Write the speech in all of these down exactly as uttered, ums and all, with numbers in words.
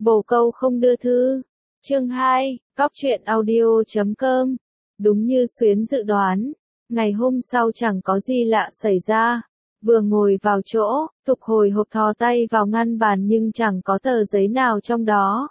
Bồ câu không đưa thư. Chương hai, cóc truyện audio chấm com. Đúng như Xuyến dự đoán, ngày hôm sau chẳng có gì lạ xảy ra. Vừa ngồi vào chỗ, Thục hồi hộp thò tay vào ngăn bàn nhưng chẳng có tờ giấy nào trong đó.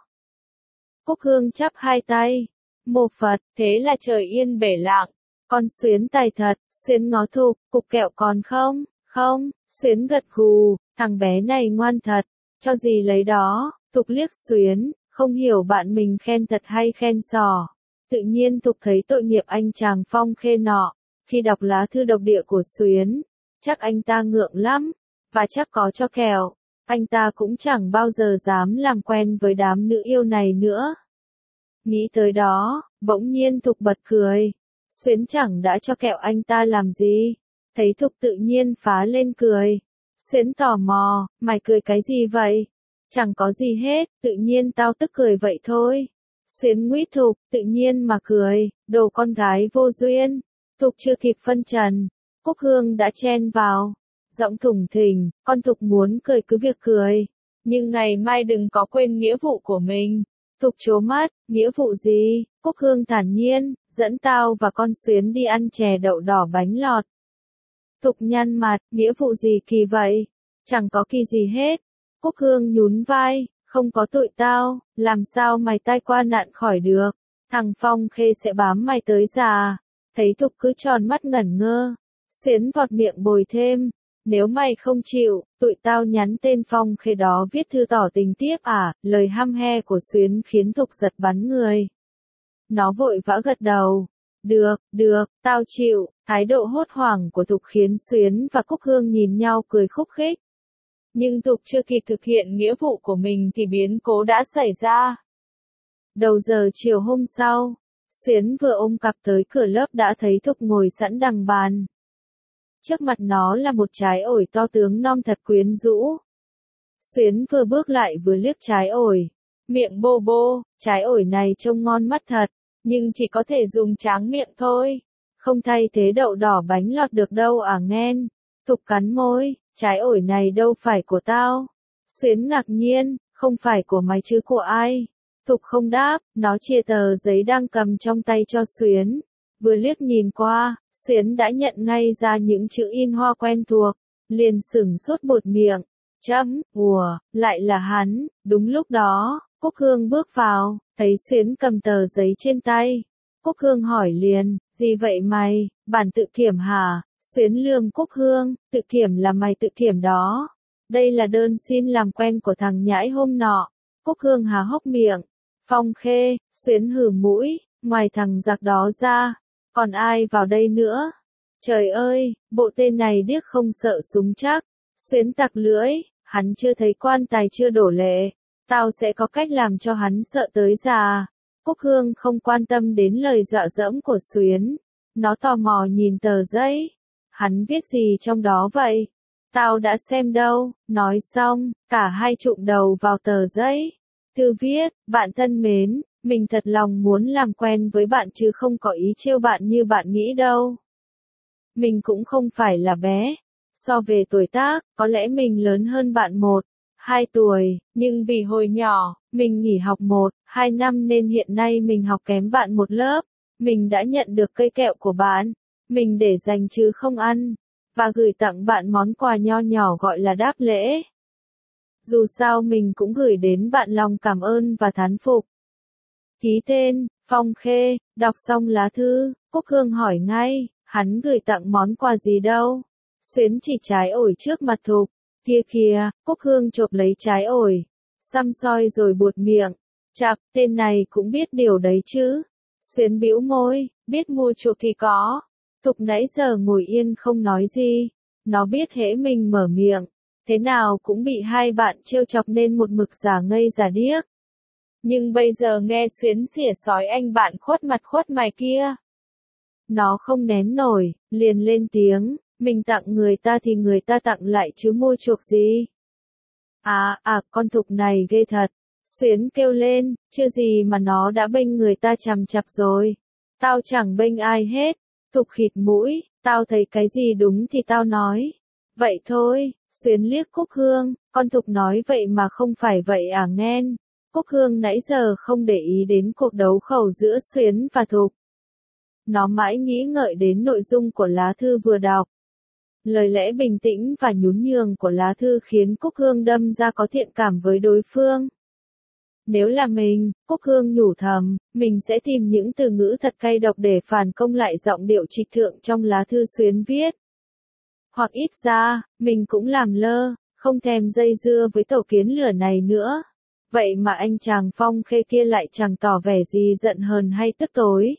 Cúc Hương chắp hai tay. Mô Phật, thế là trời yên bể lặng. Con Xuyến tài thật. Xuyến ngó Thục, cục kẹo còn không? Không. Xuyến gật gù, thằng bé này ngoan thật. Cho gì lấy đó. Thục liếc Xuyến, không hiểu bạn mình khen thật hay khen xỏ. Tự nhiên Thục thấy tội nghiệp anh chàng Phong Khê nọ. Khi đọc lá thư độc địa của Xuyến, chắc anh ta ngượng lắm, và chắc có cho kẹo. Anh ta cũng chẳng bao giờ dám làm quen với đám nữ yêu này nữa. Nghĩ tới đó, bỗng nhiên Thục bật cười. Xuyến chẳng đã cho kẹo anh ta làm gì. Thấy Thục tự nhiên phá lên cười. Xuyến tò mò, mày cười cái gì vậy? Chẳng có gì hết, tự nhiên tao tức cười vậy thôi. Xuyến nguýt Thục, tự nhiên mà cười, đồ con gái vô duyên. Thục chưa kịp phân trần, Cúc Hương đã chen vào. Giọng thủng thình, con Thục muốn cười cứ việc cười. Nhưng ngày mai đừng có quên nghĩa vụ của mình. Thục trố mắt, nghĩa vụ gì? Cúc Hương thản nhiên, dẫn tao và con Xuyến đi ăn chè đậu đỏ bánh lọt. Thục nhăn mặt, nghĩa vụ gì kỳ vậy? Chẳng có kỳ gì hết. Cúc Hương nhún vai, không có tụi tao, làm sao mày tai qua nạn khỏi được? Thằng Phong Khê sẽ bám mày tới già. Thấy Thục cứ tròn mắt ngẩn ngơ. Xuyến vọt miệng bồi thêm. Nếu mày không chịu, tụi tao nhắn tên Phong Khê đó viết thư tỏ tình tiếp à? Lời hăm he của Xuyến khiến Thục giật bắn người. Nó vội vã gật đầu. Được, được, tao chịu. Thái độ hốt hoảng của Thục khiến Xuyến và Cúc Hương nhìn nhau cười khúc khích. Nhưng Thục chưa kịp thực hiện nghĩa vụ của mình thì biến cố đã xảy ra. Đầu giờ chiều hôm sau, Xuyến vừa ôm cặp tới cửa lớp đã thấy Thục ngồi sẵn đằng bàn. Trước mặt nó là một trái ổi to tướng non thật quyến rũ. Xuyến vừa bước lại vừa liếc trái ổi. Miệng bô bô, trái ổi này trông ngon mắt thật, nhưng chỉ có thể dùng tráng miệng thôi. Không thay thế đậu đỏ bánh lọt được đâu à nghen. Thục cắn môi, trái ổi này đâu phải của tao. Xuyến ngạc nhiên, không phải của mày chứ của ai? Thục không đáp, nó chia tờ giấy đang cầm trong tay cho Xuyến. Vừa liếc nhìn qua, Xuyến đã nhận ngay ra những chữ in hoa quen thuộc, liền sửng sốt buột miệng. Chấm, ùa, lại là hắn. Đúng lúc đó, Cúc Hương bước vào, thấy Xuyến cầm tờ giấy trên tay. Cúc Hương hỏi liền, gì vậy mày, bản tự kiểm hả? Xuyến lườm Cúc Hương, tự kiểm là mày tự kiểm đó. Đây là đơn xin làm quen của thằng nhãi hôm nọ. Cúc Hương há hốc miệng. Phong Khê. Xuyến hừ mũi, ngoài thằng giặc đó ra, còn ai vào đây nữa? Trời ơi, bộ tên này điếc không sợ súng chắc. Xuyến tặc lưỡi, hắn chưa thấy quan tài chưa đổ lệ. Tao sẽ có cách làm cho hắn sợ tới già. Cúc Hương không quan tâm đến lời dọa dẫm của Xuyến. Nó tò mò nhìn tờ giấy. Hắn viết gì trong đó vậy? Tao đã xem đâu. Nói xong, cả hai chụm đầu vào tờ giấy. Thư viết, bạn thân mến, mình thật lòng muốn làm quen với bạn chứ không có ý trêu bạn như bạn nghĩ đâu. Mình cũng không phải là bé. So về tuổi tác, có lẽ mình lớn hơn bạn một, hai tuổi, nhưng vì hồi nhỏ, mình nghỉ học một, hai năm nên hiện nay mình học kém bạn một lớp. Mình đã nhận được cây kẹo của bạn. Mình để dành chứ không ăn. Và gửi tặng bạn món quà nho nhỏ gọi là đáp lễ. Dù sao mình cũng gửi đến bạn lòng cảm ơn và thán phục. Ký tên, Phong Khê. Đọc xong lá thư, Cúc Hương hỏi ngay, hắn gửi tặng món quà gì đâu? Xuyến chỉ trái ổi trước mặt Thục. Kia kìa, Cúc Hương chộp lấy trái ổi. Xăm soi rồi buột miệng. Chạc, tên này cũng biết điều đấy chứ. Xuyến bĩu môi, biết mua chuộc thì có. Thục nãy giờ ngồi yên không nói gì. Nó biết hễ mình mở miệng, thế nào cũng bị hai bạn trêu chọc nên một mực giả ngây giả điếc. Nhưng bây giờ nghe Xuyến xỉa sói anh bạn khuất mặt khuất mày kia. Nó không nén nổi, liền lên tiếng, mình tặng người ta thì người ta tặng lại chứ mua chuộc gì. À, à, con Thục này ghê thật. Xuyến kêu lên, chưa gì mà nó đã bênh người ta chằm chặp rồi. Tao chẳng bênh ai hết. Thục khịt mũi, tao thấy cái gì đúng thì tao nói. Vậy thôi. Xuyến liếc Cúc Hương, con Thục nói vậy mà không phải vậy à nghen. Cúc Hương nãy giờ không để ý đến cuộc đấu khẩu giữa Xuyến và Thục. Nó mãi nghĩ ngợi đến nội dung của lá thư vừa đọc. Lời lẽ bình tĩnh và nhún nhường của lá thư khiến Cúc Hương đâm ra có thiện cảm với đối phương. Nếu là mình, Cúc Hương nhủ thầm, mình sẽ tìm những từ ngữ thật cay độc để phản công lại giọng điệu trịch thượng trong lá thư Xuyến viết. Hoặc ít ra, mình cũng làm lơ, không thèm dây dưa với tổ kiến lửa này nữa. Vậy mà anh chàng Phong Khê kia lại chẳng tỏ vẻ gì giận hờn hay tức tối.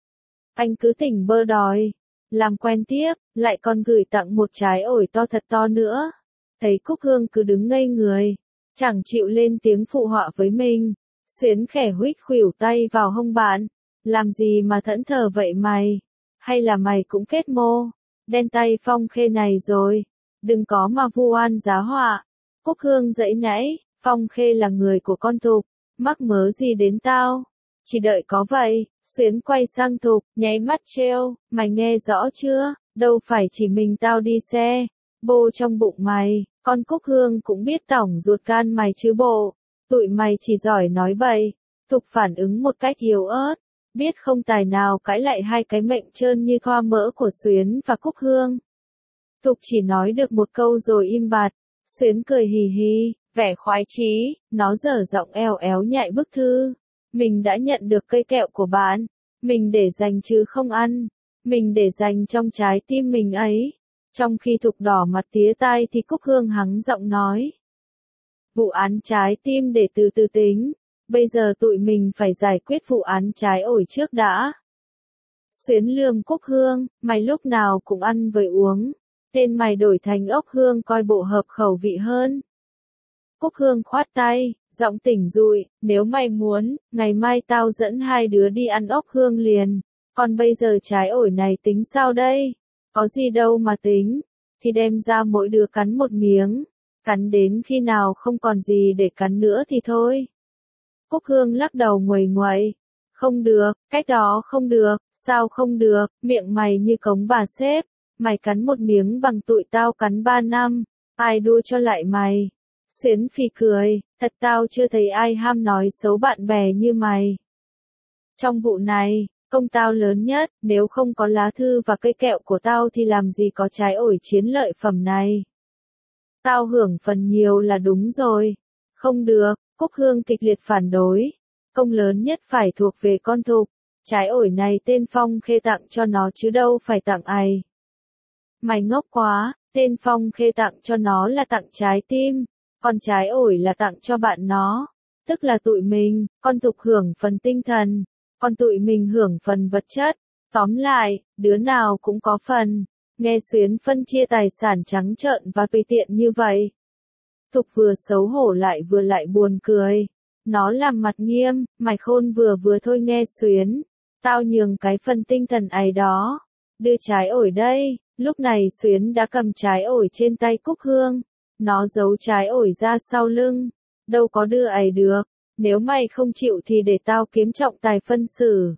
Anh cứ tỉnh bơ đòi, làm quen tiếp, lại còn gửi tặng một trái ổi to thật to nữa. Thấy Cúc Hương cứ đứng ngây người, chẳng chịu lên tiếng phụ họa với mình. Xuyến khẽ huých khuỷu tay vào hông bạn. Làm gì mà thẫn thờ vậy mày? Hay là mày cũng kết mô? Đen tay Phong Khê này rồi. Đừng có mà vu oan giá họa. Cúc Hương dãy nãy, Phong Khê là người của con Thục, mắc mớ gì đến tao? Chỉ đợi có vậy. Xuyến quay sang Thục, nháy mắt trêu, mày nghe rõ chưa? Đâu phải chỉ mình tao đi xe. Bô trong bụng mày, con Cúc Hương cũng biết tỏng ruột gan mày chứ bộ. Tụi mày chỉ giỏi nói bậy. Thục phản ứng một cách yếu ớt, biết không tài nào cãi lại hai cái mệnh trơn như thoa mỡ của Xuyến và Cúc Hương. Thục chỉ nói được một câu rồi im bặt. Xuyến cười hì hì, vẻ khoái chí, nó dở giọng eo éo nhại bức thư. Mình đã nhận được cây kẹo của bạn. Mình để dành chứ không ăn. Mình để dành trong trái tim mình ấy. Trong khi Thục đỏ mặt tía tai thì Cúc Hương hắng giọng nói. Vụ án trái tim để từ từ tính. Bây giờ tụi mình phải giải quyết vụ án trái ổi trước đã. Xuyến lườm Cúc Hương, mày lúc nào cũng ăn với uống. Tên mày đổi thành ốc hương coi bộ hợp khẩu vị hơn. Cúc Hương khoát tay, giọng tỉnh dụi, nếu mày muốn, ngày mai tao dẫn hai đứa đi ăn ốc hương liền. Còn bây giờ trái ổi này tính sao đây? Có gì đâu mà tính. Thì đem ra mỗi đứa cắn một miếng. Cắn đến khi nào không còn gì để cắn nữa thì thôi. Cúc Hương lắc đầu nguầy nguậy. Không được, cách đó không được, sao không được, miệng mày như cống bà sếp. Mày cắn một miếng bằng tụi tao cắn ba năm. Ai đua cho lại mày? Xuyến phì cười, thật tao chưa thấy ai ham nói xấu bạn bè như mày. Trong vụ này, công tao lớn nhất, nếu không có lá thư và cây kẹo của tao thì làm gì có trái ổi chiến lợi phẩm này. Tao hưởng phần nhiều là đúng rồi. Không được, Cúc Hương kịch liệt phản đối. Công lớn nhất phải thuộc về con Thục. Trái ổi này tên Phong Khê tặng cho nó chứ đâu phải tặng ai. Mày ngốc quá, tên Phong Khê tặng cho nó là tặng trái tim. Còn trái ổi là tặng cho bạn nó. Tức là tụi mình, con Thục hưởng phần tinh thần. Còn tụi mình hưởng phần vật chất. Tóm lại, đứa nào cũng có phần. Nghe Xuyến phân chia tài sản trắng trợn và tùy tiện như vậy. Thục vừa xấu hổ lại vừa lại buồn cười. Nó làm mặt nghiêm, mày khôn vừa vừa thôi nghe Xuyến. Tao nhường cái phần tinh thần ấy đó. Đưa trái ổi đây. Lúc này Xuyến đã cầm trái ổi trên tay Cúc Hương. Nó giấu trái ổi ra sau lưng. Đâu có đưa ấy được. Nếu mày không chịu thì để tao kiếm trọng tài phân xử.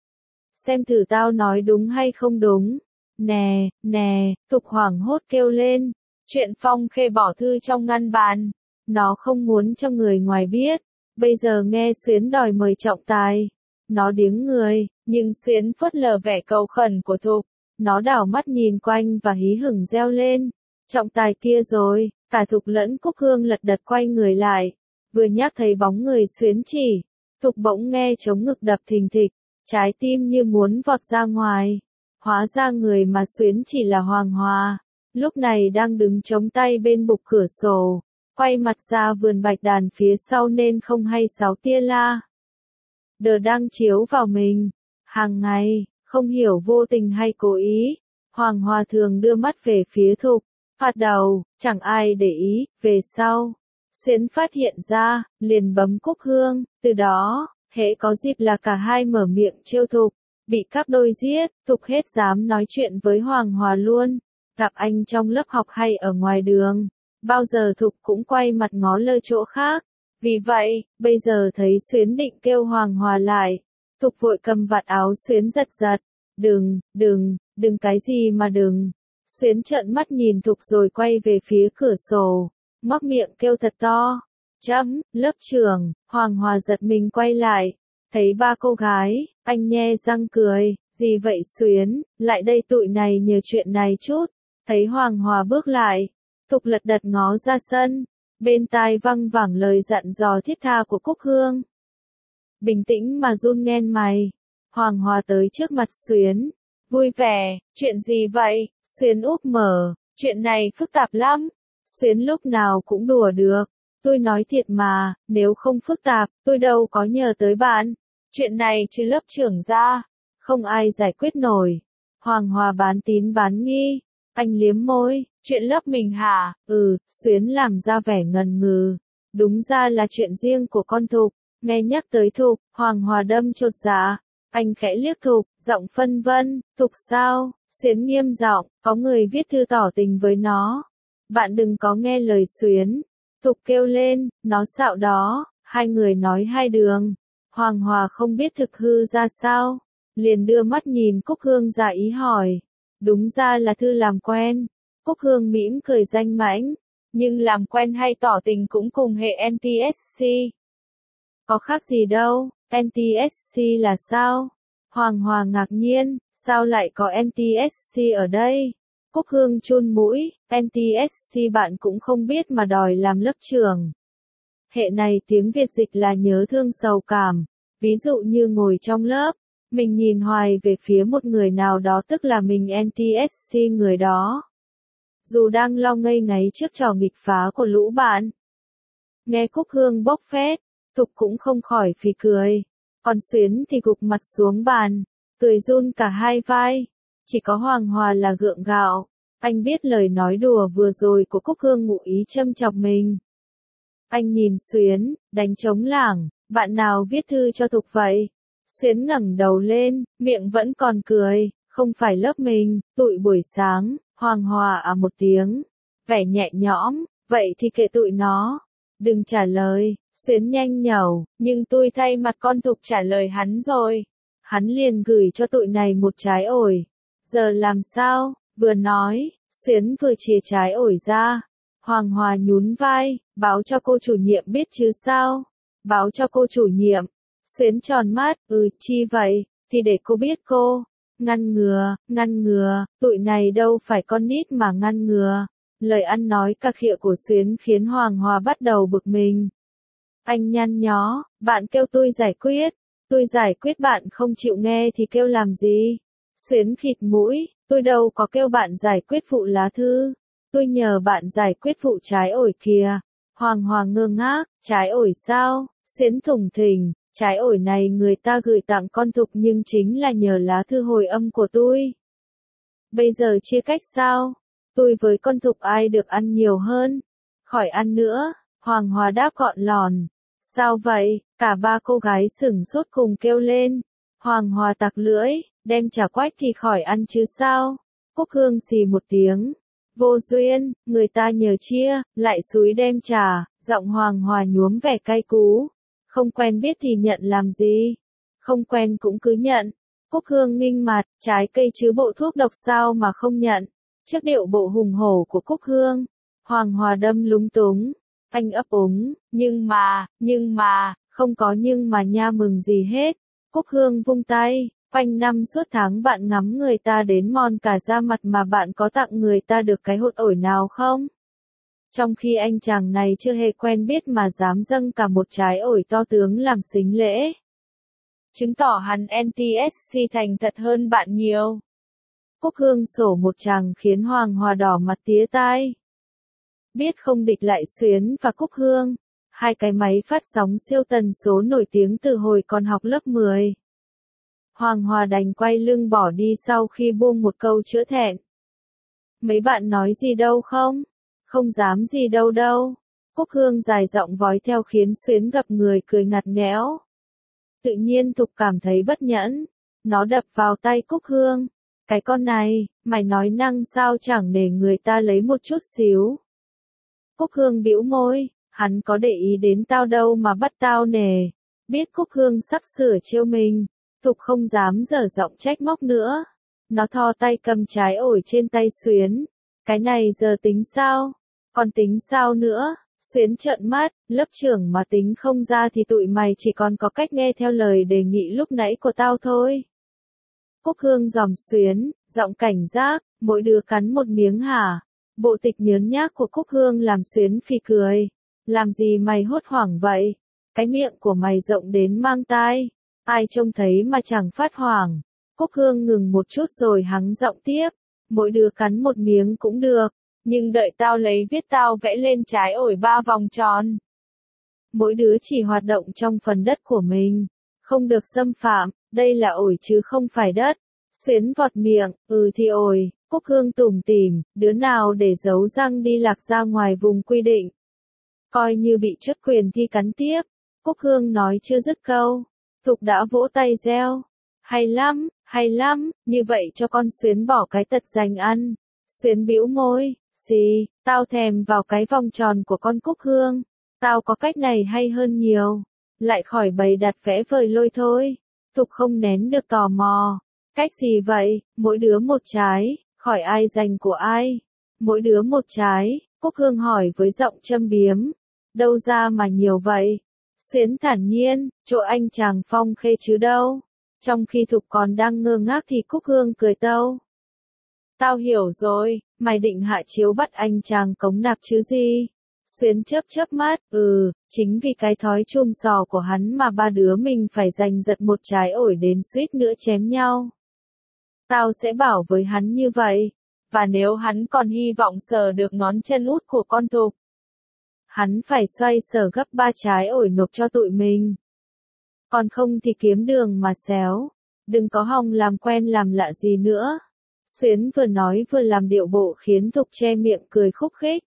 Xem thử tao nói đúng hay không đúng. Nè, nè, Thục hoảng hốt kêu lên. Chuyện Phong Khê bỏ thư trong ngăn bàn. Nó không muốn cho người ngoài biết. Bây giờ nghe Xuyến đòi mời trọng tài. Nó điếng người, nhưng Xuyến phớt lờ vẻ cầu khẩn của Thục. Nó đảo mắt nhìn quanh và hí hửng reo lên. Trọng tài kia rồi, cả Thục lẫn Cúc Hương lật đật quay người lại. Vừa nhắc thấy bóng người Xuyến chỉ. Thục bỗng nghe trống ngực đập thình thịch. Trái tim như muốn vọt ra ngoài. Hóa ra người mà Xuyến chỉ là Hoàng Hòa. Lúc này đang đứng chống tay bên bục cửa sổ. Quay mặt ra vườn bạch đàn phía sau nên không hay sáu tia la. Đờ đang chiếu vào mình. Hàng ngày, không hiểu vô tình hay cố ý. Hoàng Hòa thường đưa mắt về phía Thục. Phạt đầu, chẳng ai để ý, về sau. Xuyến phát hiện ra, liền bấm Cúc Hương. Từ đó, hễ có dịp là cả hai mở miệng trêu Thục. Bị cắp đôi giết, Thục hết dám nói chuyện với Hoàng Hòa luôn. Gặp anh trong lớp học hay ở ngoài đường. Bao giờ Thục cũng quay mặt ngó lơ chỗ khác. Vì vậy, bây giờ thấy Xuyến định kêu Hoàng Hòa lại. Thục vội cầm vạt áo Xuyến giật giật. Đừng, đừng, đừng cái gì mà đừng. Xuyến trợn mắt nhìn Thục rồi quay về phía cửa sổ. Móc miệng kêu thật to. Chấm, lớp trưởng. Hoàng Hòa giật mình quay lại. Thấy ba cô gái, anh nhe răng cười. Gì vậy Xuyến, lại đây tụi này nhờ chuyện này chút. Thấy Hoàng Hòa bước lại. Thục lật đật ngó ra sân. Bên tai văng vẳng lời dặn dò thiết tha của Cúc Hương. Bình tĩnh mà run nghên mày. Hoàng Hòa tới trước mặt Xuyến. Vui vẻ, chuyện gì vậy? Xuyến úp mở, chuyện này phức tạp lắm. Xuyến lúc nào cũng đùa được. Tôi nói thiệt mà, nếu không phức tạp, tôi đâu có nhờ tới bạn. Chuyện này trừ lớp trưởng ra, không ai giải quyết nổi. Hoàng Hòa bán tín bán nghi. Anh liếm môi, chuyện lớp mình hả? Ừ, Xuyến làm ra vẻ ngần ngừ. Đúng ra là chuyện riêng của con Thục. Nghe nhắc tới Thục, Hoàng Hòa đâm chột dạ. Anh khẽ liếc Thục, giọng phân vân. Thục sao? Xuyến nghiêm giọng, có người viết thư tỏ tình với nó. Bạn đừng có nghe lời Xuyến. Thục kêu lên, nó xạo đó. Hai người nói hai đường. Hoàng Hòa không biết thực hư ra sao. Liền đưa mắt nhìn Cúc Hương giả ý hỏi. Đúng ra là thư làm quen. Cúc Hương mỉm cười danh mãnh. Nhưng làm quen hay tỏ tình cũng cùng hệ en tê ét xê. Có khác gì đâu, en tê ét xê là sao? Hoàng Hòa ngạc nhiên, sao lại có en tê ét xê ở đây? Cúc Hương chun mũi, en tê ét xê bạn cũng không biết mà đòi làm lớp trưởng. Hệ này tiếng Việt dịch là nhớ thương sầu cảm. Ví dụ như ngồi trong lớp, mình nhìn hoài về phía một người nào đó tức là mình en tê ét xê người đó. Dù đang lo ngây ngáy trước trò nghịch phá của lũ bạn. Nghe Cúc Hương bốc phét, Thục cũng không khỏi phì cười. Còn Xuyến thì gục mặt xuống bàn, cười run cả hai vai. Chỉ có Hoàng Hòa là gượng gạo. Anh biết lời nói đùa vừa rồi của Cúc Hương ngụ ý châm chọc mình. Anh nhìn Xuyến, đánh trống lảng, bạn nào viết thư cho Thục vậy? Xuyến ngẩng đầu lên, miệng vẫn còn cười, không phải lớp mình, tụi buổi sáng. Hoàng Hòa à một tiếng, vẻ nhẹ nhõm, vậy thì kệ tụi nó. Đừng trả lời. Xuyến nhanh nhẩu, nhưng tôi thay mặt con Thục trả lời hắn rồi. Hắn liền gửi cho tụi này một trái ổi. Giờ làm sao? Vừa nói, Xuyến vừa chìa trái ổi ra. Hoàng Hòa nhún vai, báo cho cô chủ nhiệm biết chứ sao? Báo cho cô chủ nhiệm. Xuyến tròn mắt, ừ, chi vậy, thì để cô biết cô. Ngăn ngừa, ngăn ngừa, tụi này đâu phải con nít mà ngăn ngừa. Lời ăn nói cà khịa của Xuyến khiến Hoàng Hòa bắt đầu bực mình. Anh nhăn nhó, bạn kêu tôi giải quyết. Tôi giải quyết bạn không chịu nghe thì kêu làm gì? Xuyến khịt mũi, tôi đâu có kêu bạn giải quyết vụ lá thư. Tôi nhờ bạn giải quyết vụ trái ổi kìa. Hoàng Hòa ngơ ngác, trái ổi sao? Xuyến thủng thình, trái ổi này người ta gửi tặng con Thục nhưng chính là nhờ lá thư hồi âm của tôi. Bây giờ chia cách sao? Tôi với con Thục ai được ăn nhiều hơn? Khỏi ăn nữa. Hoàng Hòa đáp gọn lòn. Sao vậy? Cả ba cô gái sửng sốt cùng kêu lên. Hoàng Hòa tặc lưỡi, đem trà quách thì khỏi ăn chứ sao? Cúc Hương xì một tiếng. Vô duyên, người ta nhờ chia, lại xúi đem trà, giọng Hoàng Hòa nhuốm vẻ cay cú. Không quen biết thì nhận làm gì? Không quen cũng cứ nhận. Cúc Hương nghinh mặt, trái cây chứ bộ thuốc độc sao mà không nhận. Trước điệu bộ hùng hổ của Cúc Hương, Hoàng Hòa đâm lúng túng. Anh ấp úng, nhưng mà, nhưng mà, không có nhưng mà nha mừng gì hết. Cúc Hương vung tay, quanh năm suốt tháng bạn ngắm người ta đến mòn cả da mặt mà bạn có tặng người ta được cái hột ổi nào không? Trong khi anh chàng này chưa hề quen biết mà dám dâng cả một trái ổi to tướng làm sính lễ. Chứng tỏ hắn en tê ét xê thành thật hơn bạn nhiều. Cúc Hương sổ một tràng khiến Hoàng Hòa đỏ mặt tía tai. Biết không địch lại Xuyến và Cúc Hương, hai cái máy phát sóng siêu tần số nổi tiếng từ hồi còn học lớp mười. Hoàng Hòa đành quay lưng bỏ đi sau khi buông một câu chữa thẹn. Mấy bạn nói gì đâu không? Không dám gì đâu đâu. Cúc Hương dài giọng vói theo khiến Xuyến gặp người cười ngặt nghẽo. Tự nhiên Thục cảm thấy bất nhẫn. Nó đập vào tay Cúc Hương. Cái con này, mày nói năng sao chẳng để người ta lấy một chút xíu. Cúc Hương bĩu môi, hắn có để ý đến tao đâu mà bắt tao nè. Biết Cúc Hương sắp sửa trêu mình, Thục không dám dở giọng trách móc nữa. Nó thò tay cầm trái ổi trên tay Xuyến. Cái này giờ tính sao? Còn tính sao nữa? Xuyến trợn mắt, lớp trưởng mà tính không ra thì tụi mày chỉ còn có cách nghe theo lời đề nghị lúc nãy của tao thôi. Cúc Hương dòm Xuyến, giọng cảnh giác, mỗi đứa cắn một miếng hả? Bộ tịch nhớn nhác của Cúc Hương làm Xuyến phì cười. Làm gì mày hốt hoảng vậy? Cái miệng của mày rộng đến mang tai. Ai trông thấy mà chẳng phát hoảng. Cúc Hương ngừng một chút rồi hắng giọng tiếp. Mỗi đứa cắn một miếng cũng được. Nhưng đợi tao lấy viết tao vẽ lên trái ổi ba vòng tròn. Mỗi đứa chỉ hoạt động trong phần đất của mình. Không được xâm phạm, đây là ổi chứ không phải đất. Xuyến vọt miệng, ừ thì ổi. Cúc Hương tủm tỉm, đứa nào để giấu răng đi lạc ra ngoài vùng quy định. Coi như bị truất quyền thi cắn tiếp. Cúc Hương nói chưa dứt câu. Thục đã vỗ tay reo. Hay lắm, hay lắm, như vậy cho con Xuyến bỏ cái tật dành ăn. Xuyến bĩu môi, gì, tao thèm vào cái vòng tròn của con Cúc Hương. Tao có cách này hay hơn nhiều. Lại khỏi bày đặt vẽ vời lôi thôi. Thục không nén được tò mò. Cách gì vậy, mỗi đứa một trái, khỏi ai giành của ai. Mỗi đứa một trái, Cúc Hương hỏi với giọng châm biếm. Đâu ra mà nhiều vậy? Xuyến thản nhiên, chỗ anh chàng Phong Khê chứ đâu. Trong khi Thục còn đang ngơ ngác thì Cúc Hương cười tâu. Tao hiểu rồi, mày định hạ chiếu bắt anh chàng cống nạp chứ gì? Xuyến chớp chớp mắt, ừ, chính vì cái thói chum sò của hắn mà ba đứa mình phải giành giật một trái ổi đến suýt nữa chém nhau. Tao sẽ bảo với hắn như vậy, và nếu hắn còn hy vọng sờ được ngón chân út của con Thục, hắn phải xoay sở gấp ba trái ổi nộp cho tụi mình. Còn không thì kiếm đường mà xéo, đừng có hòng làm quen làm lạ gì nữa. Xuyến vừa nói vừa làm điệu bộ khiến Thục che miệng cười khúc khích.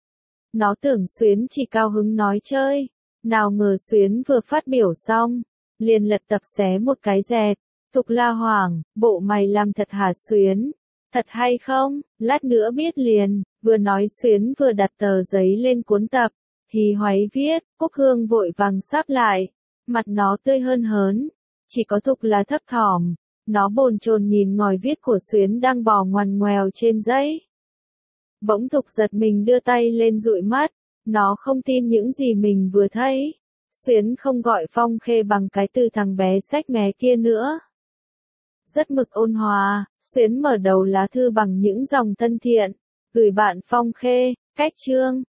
Nó tưởng Xuyến chỉ cao hứng nói chơi, nào ngờ Xuyến vừa phát biểu xong, liền lật tập xé một cái dẹt. Thục la hoảng, bộ mày làm thật hả Xuyến? Thật hay không? Lát nữa biết liền. Vừa nói Xuyến vừa đặt tờ giấy lên cuốn tập. Hí hoáy viết, Cúc Hương vội vàng sáp lại. Mặt nó tươi hơn hớn. Chỉ có Thục là thấp thỏm. Nó bồn chồn nhìn ngòi viết của Xuyến đang bò ngoằn ngoèo trên giấy. Bỗng Thục giật mình đưa tay lên dụi mắt. Nó không tin những gì mình vừa thấy. Xuyến không gọi Phong Khê bằng cái từ thằng bé xách mé kia nữa. Rất mực ôn hòa, Xuyến mở đầu lá thư bằng những dòng thân thiện. Gửi bạn Phong Khê, cách chương.